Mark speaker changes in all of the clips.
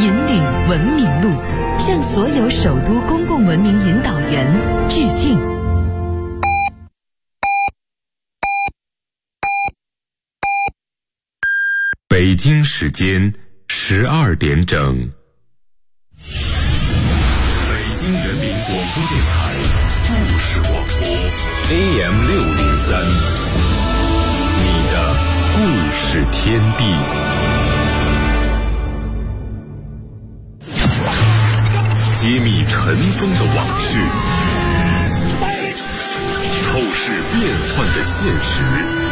Speaker 1: 引领文明路，向所有首都公共文明引导员致敬。
Speaker 2: 北京时间12点整，北京人民广播电台故事广播 AM603，你的故事天地。揭秘尘封的往事，透视变幻的现实，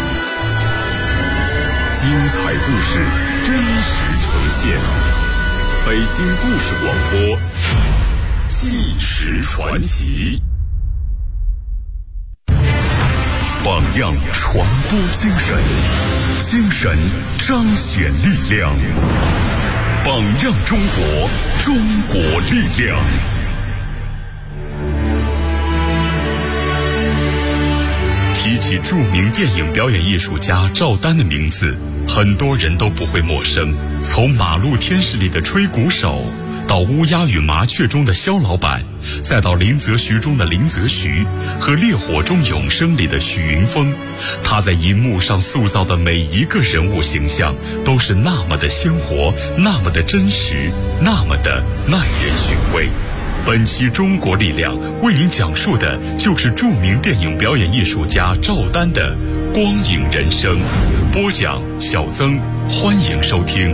Speaker 2: 精彩故事真实呈现。北京故事广播，纪实传奇。榜样传播精神，精神彰显力量。榜样中国，中国力量。提起著名电影表演艺术家赵丹的名字，很多人都不会陌生。从《马路天使》里的吹鼓手，到《乌鸦与麻雀》中的肖老板，再到林则徐中的林则徐和《烈火中永生》里的许云峰，他在银幕上塑造的每一个人物形象都是那么的鲜活，那么的真实，那么的耐人寻味。本期中国力量为您讲述的就是著名电影表演艺术家赵丹的光影人生。播讲小曾，欢迎收听。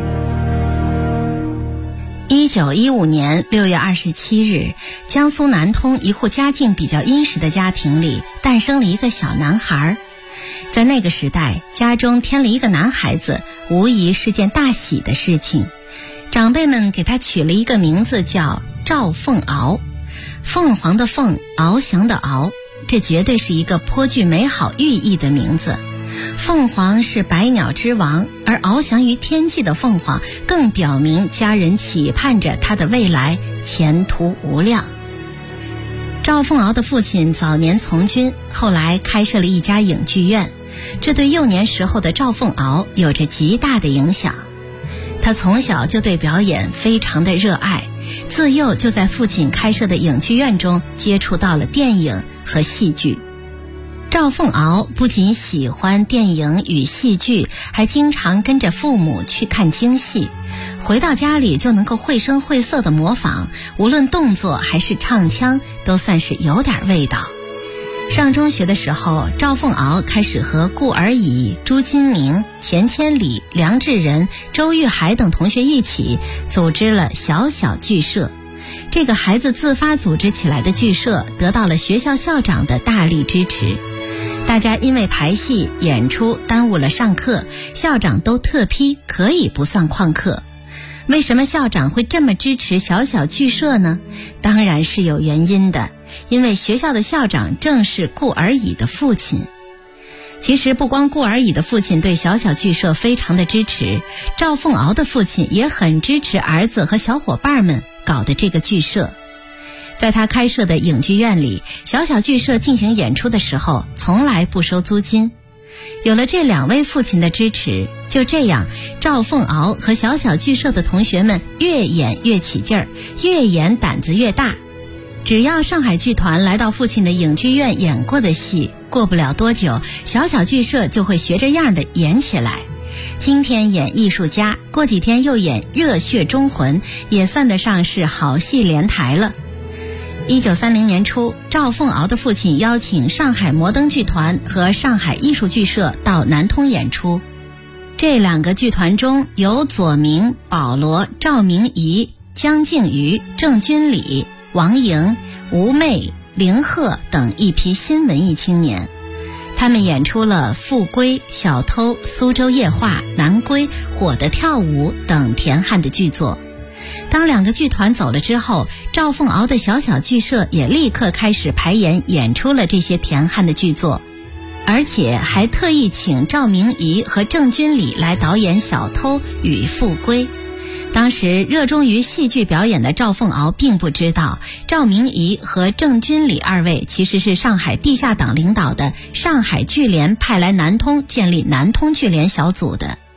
Speaker 3: 1915年6月27日，江苏南通一户家境比较殷实的家庭里诞生了一个小男孩。在那个时代，家中添了一个男孩子，无疑是件大喜的事情。长辈们给他取了一个名字叫赵凤敖，凤凰的凤，翱翔的翱，这绝对是一个颇具美好寓意的名字。凤凰是百鸟之王，而翱翔于天际的凤凰更表明家人期盼着他的未来前途无量。赵凤敖的父亲早年从军，后来开设了一家影剧院，这对幼年时候的赵凤敖有着极大的影响。他从小就对表演非常的热爱，自幼就在父亲开设的影剧院中接触到了电影和戏剧。赵凤敖不仅喜欢电影与戏剧，还经常跟着父母去看京戏，回到家里就能够绘声绘色地模仿，无论动作还是唱腔都算是有点味道。上中学的时候，赵凤敖开始和顾而已、朱金明、钱千里、梁志仁、周玉海等同学一起组织了小小剧社。这个孩子自发组织起来的剧社得到了学校校长的大力支持。大家因为排戏演出耽误了上课，校长都特批可以不算旷课。为什么校长会这么支持小小剧社呢？当然是有原因的，因为学校的校长正是顾而已的父亲。其实不光顾而已的父亲对小小剧社非常的支持，赵凤敖的父亲也很支持儿子和小伙伴们搞的这个剧社。在他开设的影剧院里，小小剧社进行演出的时候从来不收租金。有了这两位父亲的支持，就这样赵凤敖和小小剧社的同学们越演越起劲儿，越演胆子越大。只要上海剧团来到父亲的影剧院演过的戏，过不了多久，小小剧社就会学着样的演起来。今天演艺术家，过几天又演热血忠魂，也算得上是好戏连台了。1930年初，赵凤敖的父亲邀请上海摩登剧团和上海艺术剧社到南通演出。这两个剧团中有左明、保罗、赵明仪、江静瑜、郑君礼、王莹、吴媚、凌鹤等一批新文艺青年。他们演出了《富归》、《小偷》、《苏州夜话》、《南归》、《火的跳舞》等田汉的剧作。当两个剧团走了之后，赵凤敖的小小剧社也立刻开始排演演出了这些田汉的剧作，而且还特意请赵明仪和郑君礼来导演《小偷》与《富归》。当时热衷于戏剧表演的赵凤敖并不知道，赵明仪和郑君礼二位其实是上海地下党领导的上海剧联派来南通建立南通剧联小组的。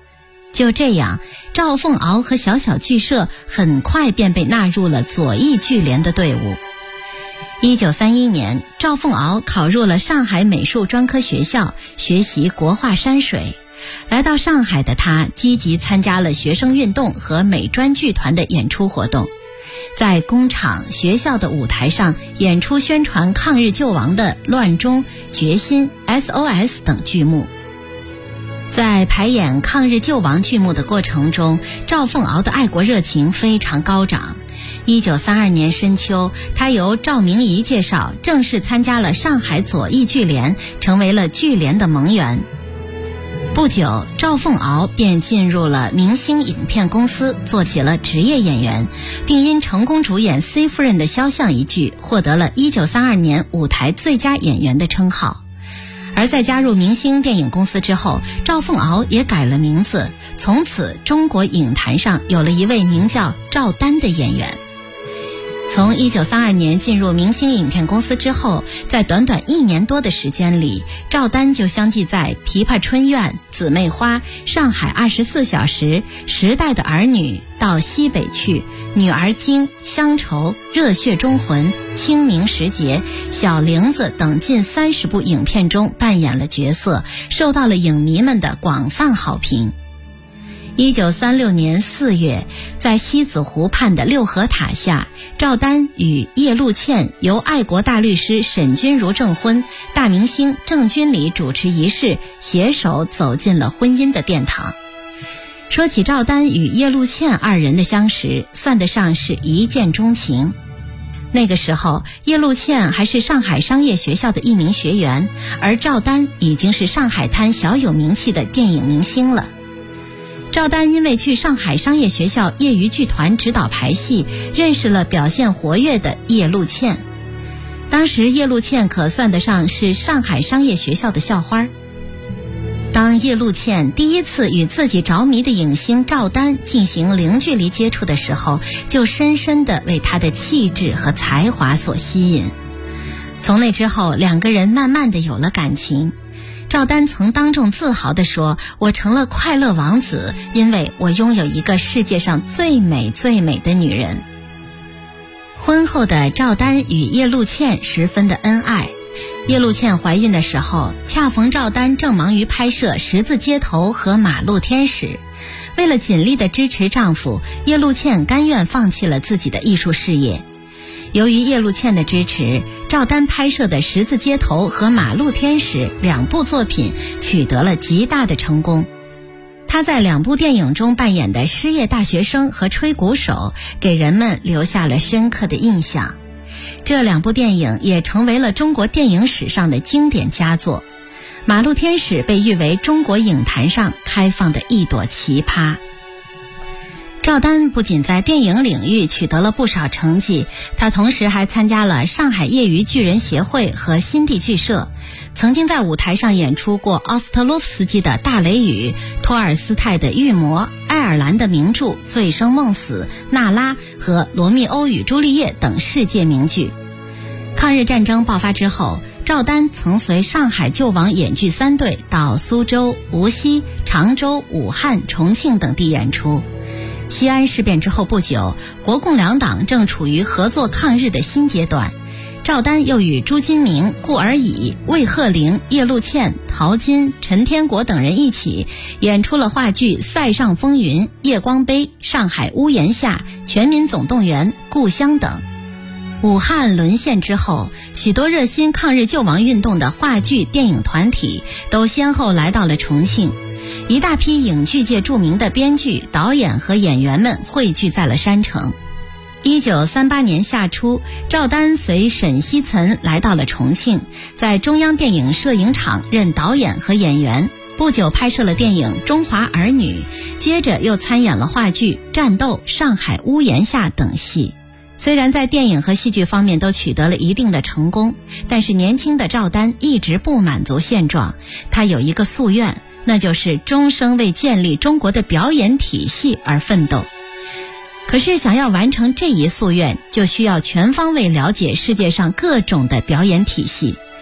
Speaker 3: 就这样，赵凤翱和小小剧社很快便被纳入了左翼剧联的队伍。1931年，赵凤翱考入了上海美术专科学校，学习国画山水。来到上海的他，积极参加了学生运动和美专剧团的演出活动，在工厂、学校的舞台上演出宣传抗日救亡的《乱中》《决心》SOS 等剧目。在排演抗日救亡剧目的过程中，赵凤翱的爱国热情非常高涨。1932年深秋，他由赵明仪介绍，正式参加了上海左翼剧联，成为了剧联的盟员。不久，赵凤翱便进入了明星影片公司，做起了职业演员，并因成功主演 C 夫人的肖像一剧，获得了1932年舞台最佳演员的称号。而在加入明星电影公司之后，赵凤翱也改了名字，从此中国影坛上有了一位名叫赵丹的演员。从1932年进入明星影片公司之后，在短短1年多的时间里，赵丹就相继在《琵琶春院》、《姊妹花》、《上海24小时》、《时代的儿女》、《到西北去》、《女儿经》、《乡愁》、《热血忠魂》、《清明时节》、《小玲子》等近30部影片中扮演了角色，受到了影迷们的广泛好评。1936年4月，在西子湖畔的六合塔下，赵丹与叶露茜由爱国大律师沈钧儒证婚，大明星郑君里主持仪式，携手走进了婚姻的殿堂。说起赵丹与叶露茜二人的相识，算得上是一见钟情。那个时候，叶露茜还是上海商业学校的一名学员，而赵丹已经是上海滩小有名气的电影明星了。赵丹因为去上海商业学校业余剧团指导排戏，认识了表现活跃的叶露茜。当时叶露茜可算得上是上海商业学校的校花。当叶露茜第一次与自己着迷的影星赵丹进行零距离接触的时候，就深深地为他的气质和才华所吸引。从那之后，两个人慢慢地有了感情。赵丹曾当众自豪地说，我成了快乐王子，因为我拥有一个世界上最美最美的女人。婚后的赵丹与叶露茜十分的恩爱。叶露茜怀孕的时候，恰逢赵丹正忙于拍摄《十字街头》和《马路天使》。为了尽力地支持丈夫，叶露茜甘愿放弃了自己的艺术事业。由于叶露茜的支持，赵丹拍摄的《十字街头》和《马路天使》两部作品取得了极大的成功。他在两部电影中扮演的失业大学生和吹鼓手，给人们留下了深刻的印象。这两部电影也成为了中国电影史上的经典佳作。《马路天使》被誉为中国影坛上开放的一朵奇葩。赵丹不仅在电影领域取得了不少成绩，他同时还参加了上海业余剧人协会和新地剧社，曾经在舞台上演出过奥斯特洛夫斯基的《大雷雨》、托尔斯泰的《御魔》、爱尔兰的名著《醉生梦死》、娜拉和《罗密欧与朱丽叶》等世界名剧。抗日战争爆发之后，赵丹曾随上海救亡演剧3队到苏州、无锡、常州、武汉、重庆等地演出。西安事变之后不久，国共两党正处于合作抗日的新阶段。赵丹又与朱金明、顾尔乙、魏鹤龄、叶露茜、陶金、陈天国等人一起演出了话剧《塞上风云》、《夜光杯》、《上海屋檐下》、《全民总动员》、《故乡》等。武汉沦陷之后，许多热心抗日救亡运动的话剧、电影团体都先后来到了重庆。一大批影剧界著名的编剧、导演和演员们汇聚在了山城。1938年夏初，赵丹随沈锡岑来到了重庆，在中央电影摄影厂任导演和演员。不久拍摄了电影《中华儿女》，接着又参演了话剧《战斗》、《上海屋檐下》等戏。虽然在电影和戏剧方面都取得了一定的成功，但是年轻的赵丹一直不满足现状，他有一个夙愿，那就是终生为建立中国的表演体系而奋斗。可是想要完成这一夙愿，就需要全方位了解世界上各种的表演体系。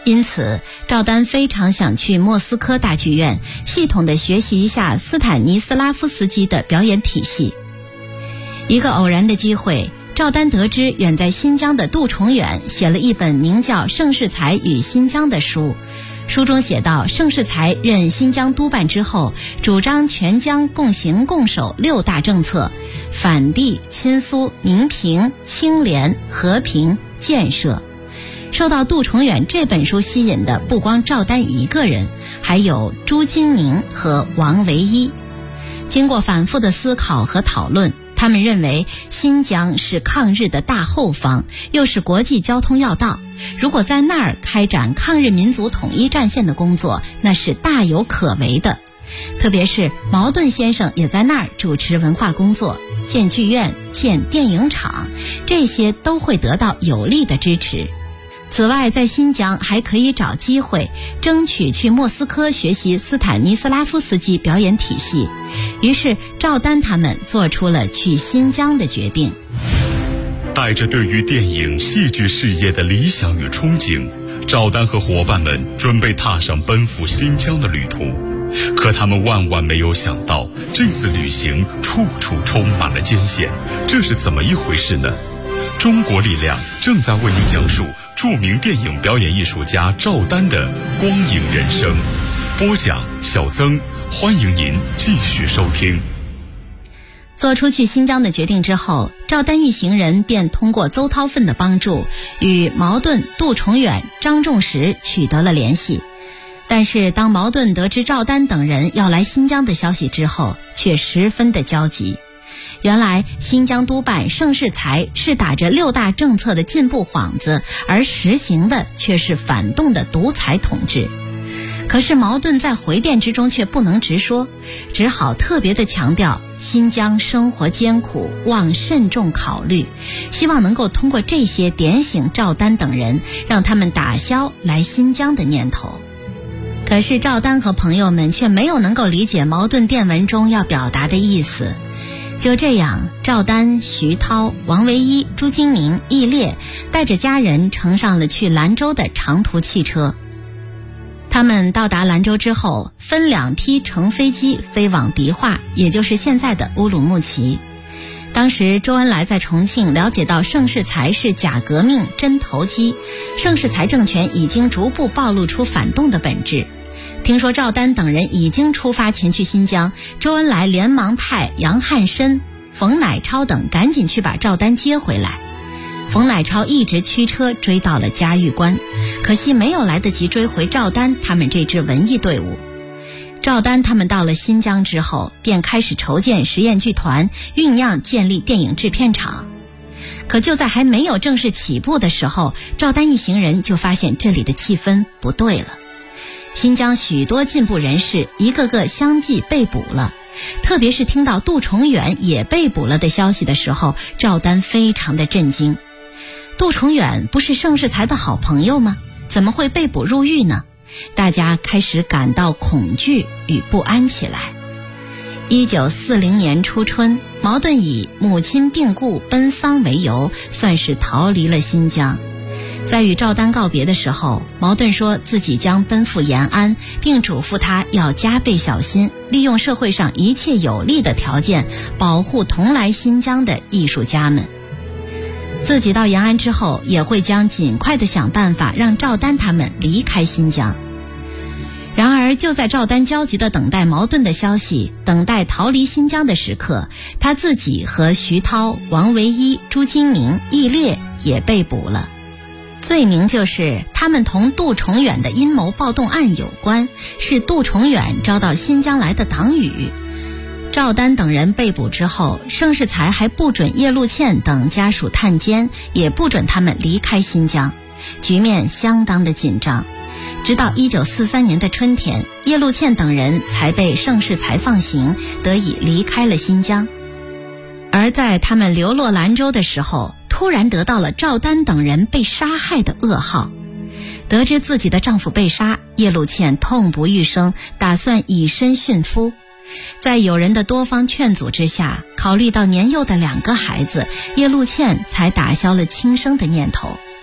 Speaker 3: 因此赵丹非常想去莫斯科大剧院系统地学习一下斯坦尼斯拉夫斯基的表演体系。一个偶然的机会，赵丹得知远在新疆的杜重远写了一本名叫《盛世才与新疆》的书，书中写道，盛世才任新疆督办之后，主张全疆共行共守6大政策：反帝、亲苏、民平、清廉、和平、建设。受到杜重远这本书吸引的不光赵丹一个人，还有朱金明和王维一。经过反复的思考和讨论，他们认为新疆是抗日的大后方，又是国际交通要道，如果在那儿开展抗日民族统一战线的工作，那是大有可为的。特别是茅盾先生也在那儿主持文化工作，建剧院、建电影厂，这些都会得到有力的支持。此外，在新疆还可以找机会争取去莫斯科学习斯坦尼斯拉夫斯基表演体系。于是赵丹他们做出了去新疆的决定。
Speaker 2: 带着对于电影戏剧事业的理想与憧憬，赵丹和伙伴们准备踏上奔赴新疆的旅途。可他们万万没有想到，这次旅行处处充满了艰险，这是怎么一回事呢？中国力量正在为您讲述著名电影表演艺术家赵丹的光影人生。播讲小曾，欢迎您继续收听。
Speaker 3: 做出去新疆的决定之后，赵丹一行人便通过邹韬奋的帮助，与茅盾、杜重远、张仲实取得了联系。但是当茅盾得知赵丹等人要来新疆的消息之后，却十分的焦急。原来新疆督办盛世才是打着6大政策的进步幌子，而实行的却是反动的独裁统治。可是茅盾在回电之中却不能直说，只好特别的强调新疆生活艰苦，望慎重考虑，希望能够通过这些点醒赵丹等人，让他们打消来新疆的念头。可是赵丹和朋友们却没有能够理解茅盾电文中要表达的意思。就这样，赵丹、徐涛、王维一、朱金明、易烈带着家人乘上了去兰州的长途汽车。他们到达兰州之后，分2批乘飞机飞往迪化，也就是现在的乌鲁木齐。当时周恩来在重庆了解到盛世才是假革命真投机，盛世才政权已经逐步暴露出反动的本质。听说赵丹等人已经出发前去新疆，周恩来连忙派杨汉琛、冯乃超等赶紧去把赵丹接回来。冯乃超一直驱车追到了嘉峪关，可惜没有来得及追回赵丹他们这支文艺队伍。赵丹他们到了新疆之后，便开始筹建实验剧团，酝酿建立电影制片厂。可就在还没有正式起步的时候，赵丹一行人就发现这里的气氛不对了。新疆许多进步人士一个个相继被捕了，特别是听到杜重远也被捕了的消息的时候，赵丹非常的震惊。杜重远不是盛世才的好朋友吗？怎么会被捕入狱呢？大家开始感到恐惧与不安起来。1940年初春，茅盾以母亲病故奔丧为由，算是逃离了新疆。在与赵丹告别的时候，茅盾说自己将奔赴延安，并嘱咐他要加倍小心，利用社会上一切有利的条件，保护同来新疆的艺术家们。自己到延安之后，也会将尽快的想办法让赵丹他们离开新疆。然而就在赵丹焦急地等待茅盾的消息，等待逃离新疆的时刻，他自己和徐涛、王维一、朱金明、易烈也被捕了。罪名就是他们同杜重远的阴谋暴动案有关，是杜重远招到新疆来的党羽。赵丹等人被捕之后，盛世才还不准叶露茜等家属探监，也不准他们离开新疆，局面相当的紧张。直到1943年的春天，叶露茜等人才被盛世才放行，得以离开了新疆。而在他们流落兰州的时候，突然得到了赵丹等人被杀害的噩耗。得知自己的丈夫被杀，叶露茜痛不欲生，打算以身殉夫。在友人的多方劝阻之下，考虑到年幼的2个孩子，叶露茜才打消了轻生的念头。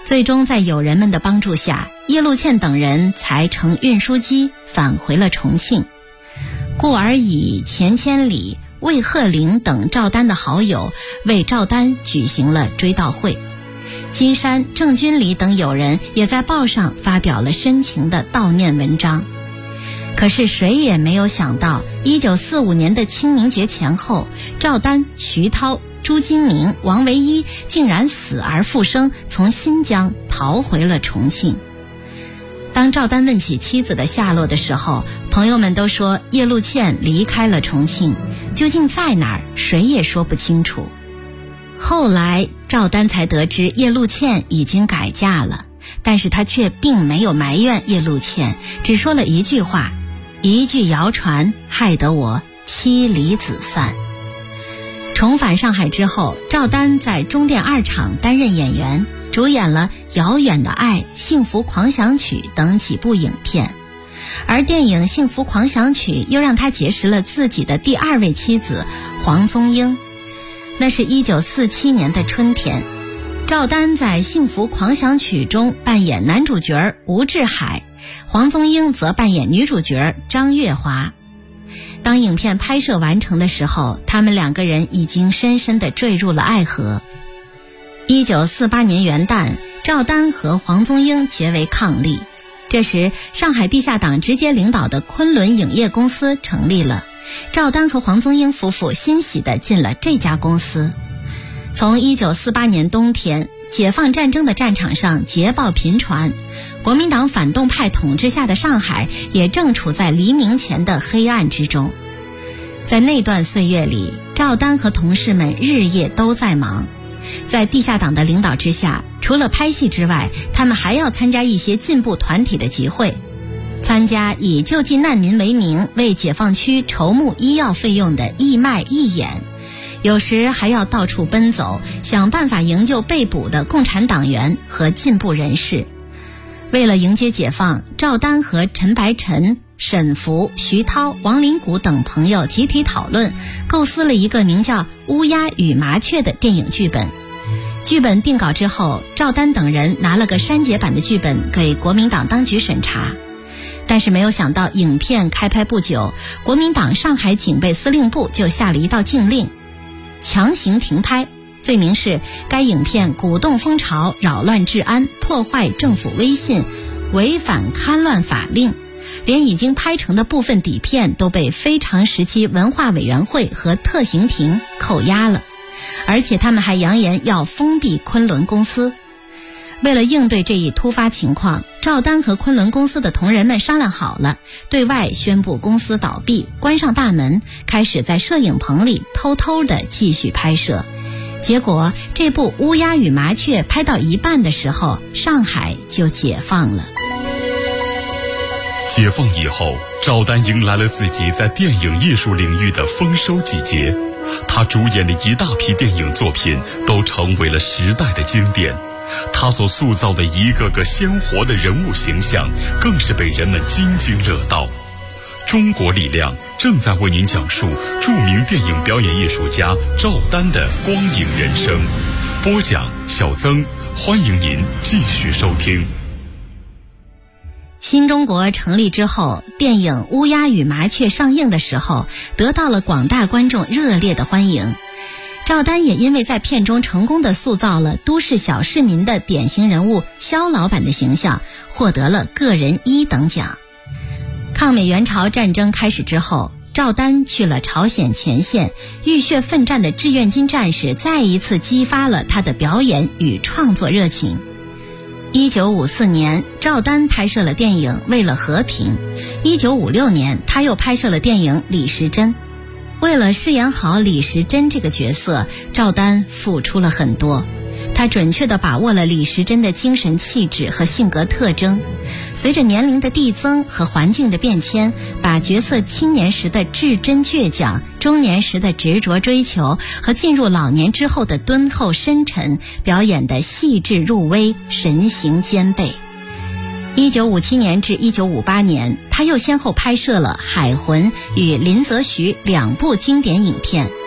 Speaker 3: 最终在友人们的帮助下，叶露茜等人才乘运输机返回了重庆。故而以钱千里、魏鹤龄等赵丹的好友为赵丹举行了追悼会。金山、郑君里等友人也在报上发表了深情的悼念文章。可是谁也没有想到，1945年的清明节前后，赵丹、徐涛、朱金明、王维一竟然死而复生，从新疆逃回了重庆。当赵丹问起妻子的下落的时候，朋友们都说叶露茜离开了重庆，究竟在哪儿，谁也说不清楚。后来赵丹才得知叶露茜已经改嫁了，但是他却并没有埋怨叶露茜，只说了一句话：一句谣传害得我妻离子散。重返上海之后，赵丹在中电2厂担任演员，主演了《遥远的爱》《幸福狂想曲》等几部影片。而电影《幸福狂想曲》又让他结识了自己的第2位妻子黄宗英。那是1947年的春天，赵丹在《幸福狂想曲》中扮演男主角吴志海，黄宗英则扮演女主角张月华。当影片拍摄完成的时候，他们2个人已经深深地坠入了爱河。1948年元旦，赵丹和黄宗英结为伉俪。这时，上海地下党直接领导的昆仑影业公司成立了，赵丹和黄宗英夫妇欣喜地进了这家公司。从1948年冬天，解放战争的战场上捷报频传，国民党反动派统治下的上海也正处在黎明前的黑暗之中。在那段岁月里，赵丹和同事们日夜都在忙。在地下党的领导之下，除了拍戏之外，他们还要参加一些进步团体的集会，参加以救济难民为名为解放区筹募医药费用的义卖义演，有时还要到处奔走，想办法营救被捕的共产党员和进步人士。为了迎接解放，赵丹和陈白尘、沈福、徐涛、王林谷等朋友集体讨论，构思了一个名叫《乌鸦与麻雀》的电影剧本。剧本定稿之后，赵丹等人拿了个删节版的剧本给国民党当局审查。但是没有想到，影片开拍不久，国民党上海警备司令部就下了一道禁令，强行停拍，罪名是该影片鼓动风潮、扰乱治安、破坏政府威信、违反戡乱法令。连已经拍成的部分底片都被非常时期文化委员会和特刑庭扣押了，而且他们还扬言要封闭昆仑公司。为了应对这一突发情况，赵丹和昆仑公司的同仁们商量好了，对外宣布公司倒闭，关上大门，开始在摄影棚里偷偷地继续拍摄。结果这部《乌鸦与麻雀》拍到一半的时候，上海就解放了。
Speaker 2: 解放以后，赵丹迎来了自己在电影艺术领域的丰收季节。他主演的一大批电影作品都成为了时代的经典，他所塑造的一个个鲜活的人物形象更是被人们津津乐道。中国力量正在为您讲述著名电影表演艺术家赵丹的光影人生。播讲小曾，欢迎您继续收听。
Speaker 3: 新中国成立之后，电影《乌鸦与麻雀》上映的时候，得到了广大观众热烈的欢迎。赵丹也因为在片中成功地塑造了都市小市民的典型人物肖老板的形象，获得了个人1等奖。抗美援朝战争开始之后，赵丹去了朝鲜前线，浴血奋战的志愿军战士再一次激发了他的表演与创作热情。1954年，赵丹拍摄了电影《为了和平》。1956年，他又拍摄了电影《李时珍》。为了饰演好李时珍这个角色，赵丹付出了很多。他准确地把握了李时珍的精神气质和性格特征，随着年龄的递增和环境的变迁，把角色青年时的至真倔强、中年时的执着追求和进入老年之后的敦厚深沉表演得细致入微，神形兼备。1957年至1958年，他又先后拍摄了《海魂》与林则徐2部经典影片。他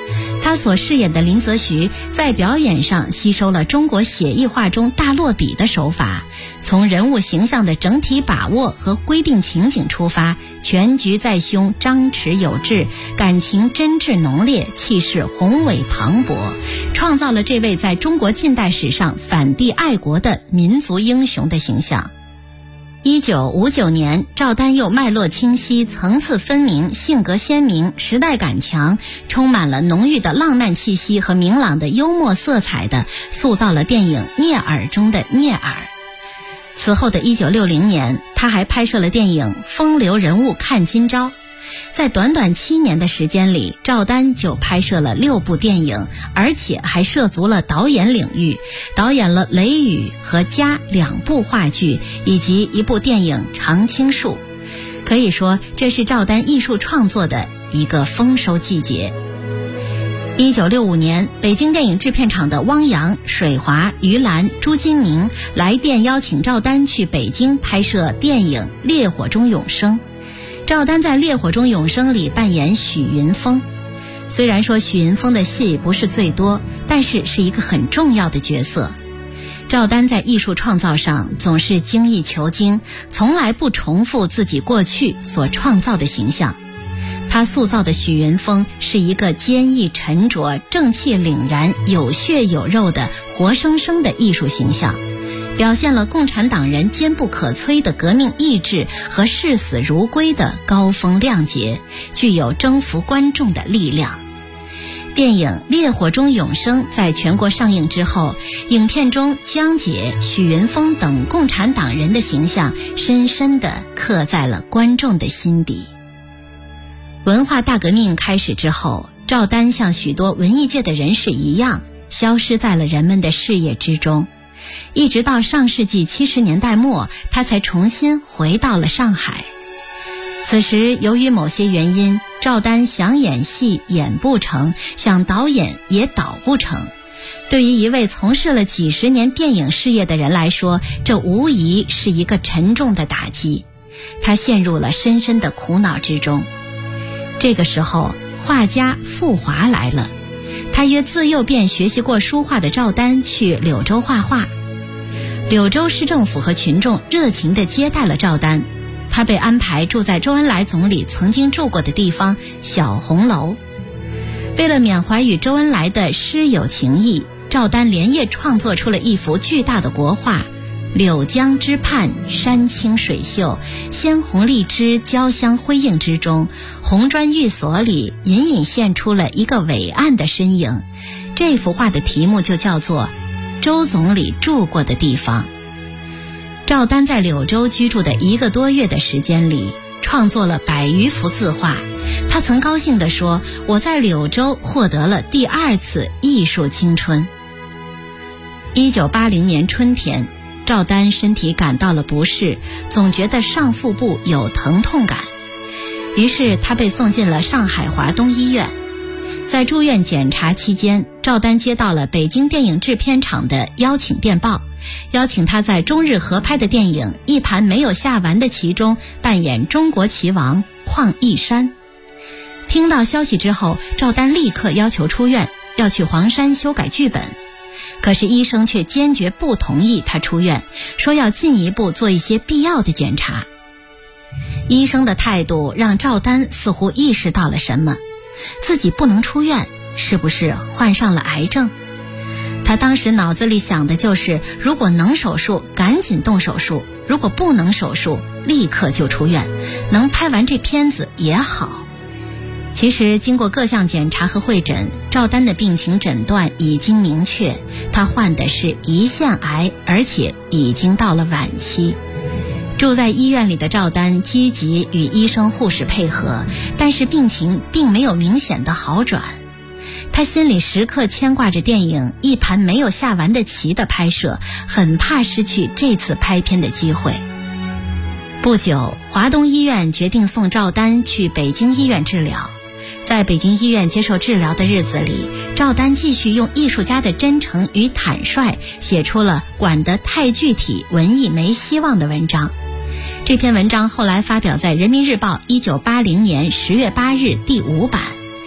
Speaker 3: 他所饰演的林则徐在表演上吸收了中国写意画中大落笔的手法，从人物形象的整体把握和规定情景出发，全局在胸，张弛有致，感情真挚浓烈，气势宏伟磅礴，创造了这位在中国近代史上反帝爱国的民族英雄的形象。1959年，赵丹又脉络清晰，层次分明，性格鲜明，时代感强，充满了浓郁的浪漫气息和明朗的幽默色彩的塑造了电影《聂耳》中的聂耳。此后的1960年，他还拍摄了电影《风流人物看今朝》。在短短7年的时间里，赵丹就拍摄了6部电影，而且还涉足了导演领域，导演了《雷雨》和《家》2部话剧，以及1部电影《常青树》。可以说，这是赵丹艺术创作的一个丰收季节。1965年，北京电影制片厂的汪洋、水华、于兰、朱金明来电邀请赵丹去北京拍摄电影《烈火中永生》。赵丹在《烈火中永生》里扮演许云峰，虽然说许云峰的戏不是最多，但是是一个很重要的角色。赵丹在艺术创造上总是精益求精，从来不重复自己过去所创造的形象。他塑造的许云峰是一个坚毅沉着、正气凛然、有血有肉的活生生的艺术形象，表现了共产党人坚不可摧的革命意志和视死如归的高风亮节，具有征服观众的力量。电影《烈火中永生》在全国上映之后，影片中江姐、许云峰等共产党人的形象深深地刻在了观众的心底。文化大革命开始之后，赵丹像许多文艺界的人士一样，消失在了人们的视野之中。一直到上世纪70年代末，他才重新回到了上海。此时由于某些原因，赵丹想演戏演不成，想导演也导不成。对于一位从事了几十年电影事业的人来说，这无疑是一个沉重的打击，他陷入了深深的苦恼之中。这个时候，画家傅华来了，他约自幼便学习过书画的赵丹去柳州画画。柳州市政府和群众热情地接待了赵丹，他被安排住在周恩来总理曾经住过的地方小红楼。为了缅怀与周恩来的师友情谊，赵丹连夜创作出了一幅巨大的国画，柳江之畔，山清水秀，鲜红荔枝交相辉映之中，红砖寓所里隐隐现出了一个伟岸的身影。这幅画的题目就叫做周总理住过的地方。赵丹在柳州居住的1个多月的时间里，创作了100余幅字画。他曾高兴地说，我在柳州获得了第2次艺术青春。1980年春天，赵丹身体感到了不适，总觉得上腹部有疼痛感，于是他被送进了上海华东医院。在住院检查期间，赵丹接到了北京电影制片厂的邀请电报，邀请他在中日合拍的电影《一盘没有下完的棋》中扮演中国棋王邝义山。听到消息之后，赵丹立刻要求出院，要去黄山修改剧本。可是医生却坚决不同意他出院，说要进一步做一些必要的检查。医生的态度让赵丹似乎意识到了什么，自己不能出院，是不是患上了癌症？他当时脑子里想的就是，如果能手术赶紧动手术，如果不能手术立刻就出院，能拍完这片子也好。其实经过各项检查和会诊，赵丹的病情诊断已经明确，他患的是胰腺癌，而且已经到了晚期。住在医院里的赵丹积极与医生护士配合，但是病情并没有明显的好转。他心里时刻牵挂着电影《一盘没有下完的棋》的拍摄，很怕失去这次拍片的机会。不久，华东医院决定送赵丹去北京医院治疗。在北京医院接受治疗的日子里，赵丹继续用艺术家的真诚与坦率，写出了管得太具体，文艺没希望的文章。这篇文章后来发表在《人民日报》1980年10月8日第5版。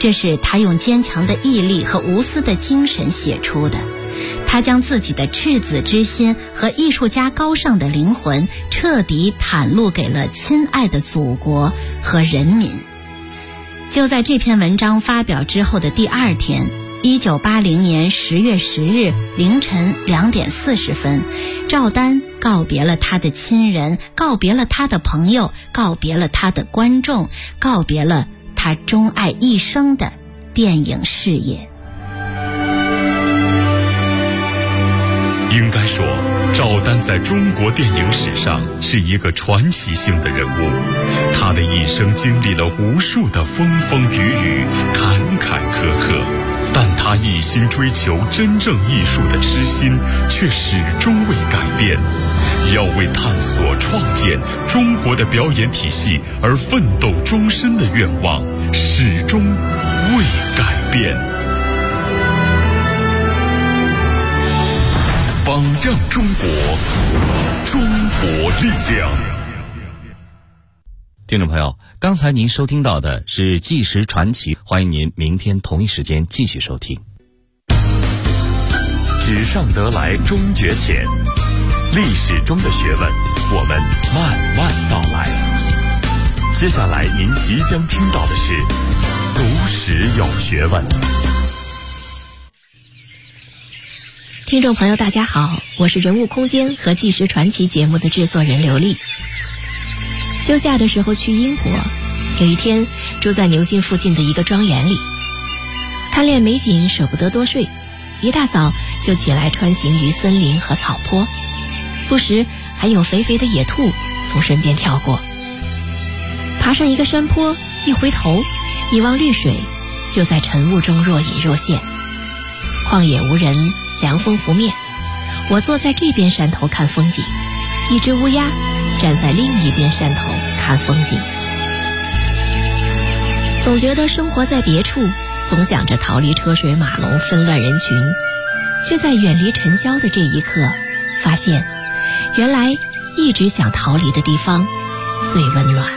Speaker 3: 这是他用坚强的毅力和无私的精神写出的。他将自己的赤子之心和艺术家高尚的灵魂彻底袒露给了亲爱的祖国和人民。就在这篇文章发表之后的第二天，1980年10月10日凌晨2点40分，赵丹告别了他的亲人，告别了他的朋友，告别了他的观众，告别了他钟爱一生的电影事业。
Speaker 2: 应该说，赵丹在中国电影史上是一个传奇性的人物。他的一生经历了无数的风风雨雨、坎坎坷坷，但他一心追求真正艺术的痴心却始终未改变。要为探索创建中国的表演体系而奋斗终身的愿望始终未改变。榜样中国，中国力量。
Speaker 4: 听众朋友，刚才您收听到的是纪实传奇，欢迎您明天同一时间继续收听。
Speaker 2: 纸上得来终觉浅，历史中的学问，我们慢慢道来。接下来您即将听到的是读史有学问。
Speaker 5: 听众朋友大家好，我是人物空间和纪实传奇节目的制作人刘丽。休假的时候去英国，有一天住在牛津附近的一个庄园里，贪恋美景舍不得多睡，一大早就起来穿行于森林和草坡，不时还有肥肥的野兔从身边跳过。爬上一个山坡，一回头一望绿水，就在晨雾中若隐若现。旷野无人，凉风拂面，我坐在这边山头看风景，一只乌鸦站在另一边山头看风景。总觉得生活在别处，总想着逃离车水马龙纷乱人群，却在远离尘嚣的这一刻发现，原来一直想逃离的地方最温暖。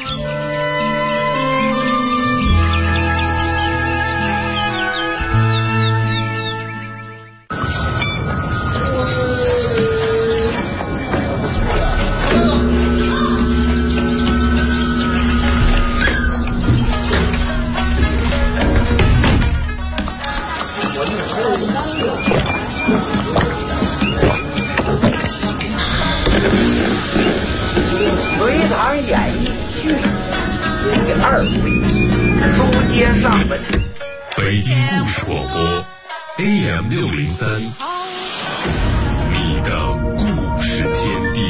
Speaker 2: 北京故事广播 AM603， 你的故事天地。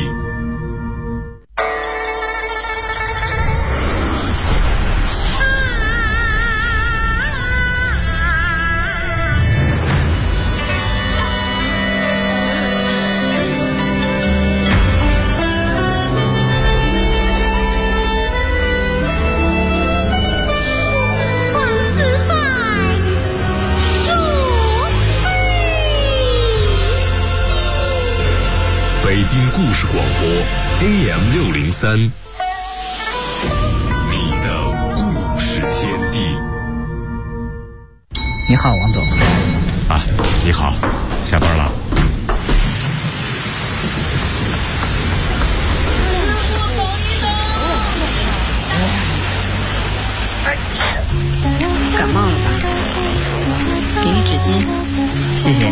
Speaker 2: 北京故事广播 AM603， 你的故事天地。
Speaker 6: 你好，王总。
Speaker 2: 啊，你好，下班了？
Speaker 3: 感冒了吧？给你纸巾。
Speaker 6: 谢谢。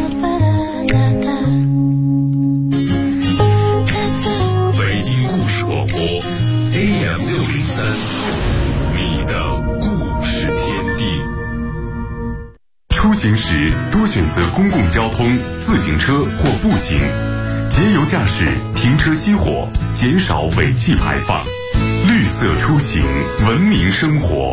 Speaker 2: 北京故事广播 AM603， 你的故事天地。出行时多选择公共交通、自行车或步行，节油驾驶，停车熄火，减少尾气排放，绿色出行，文明生活。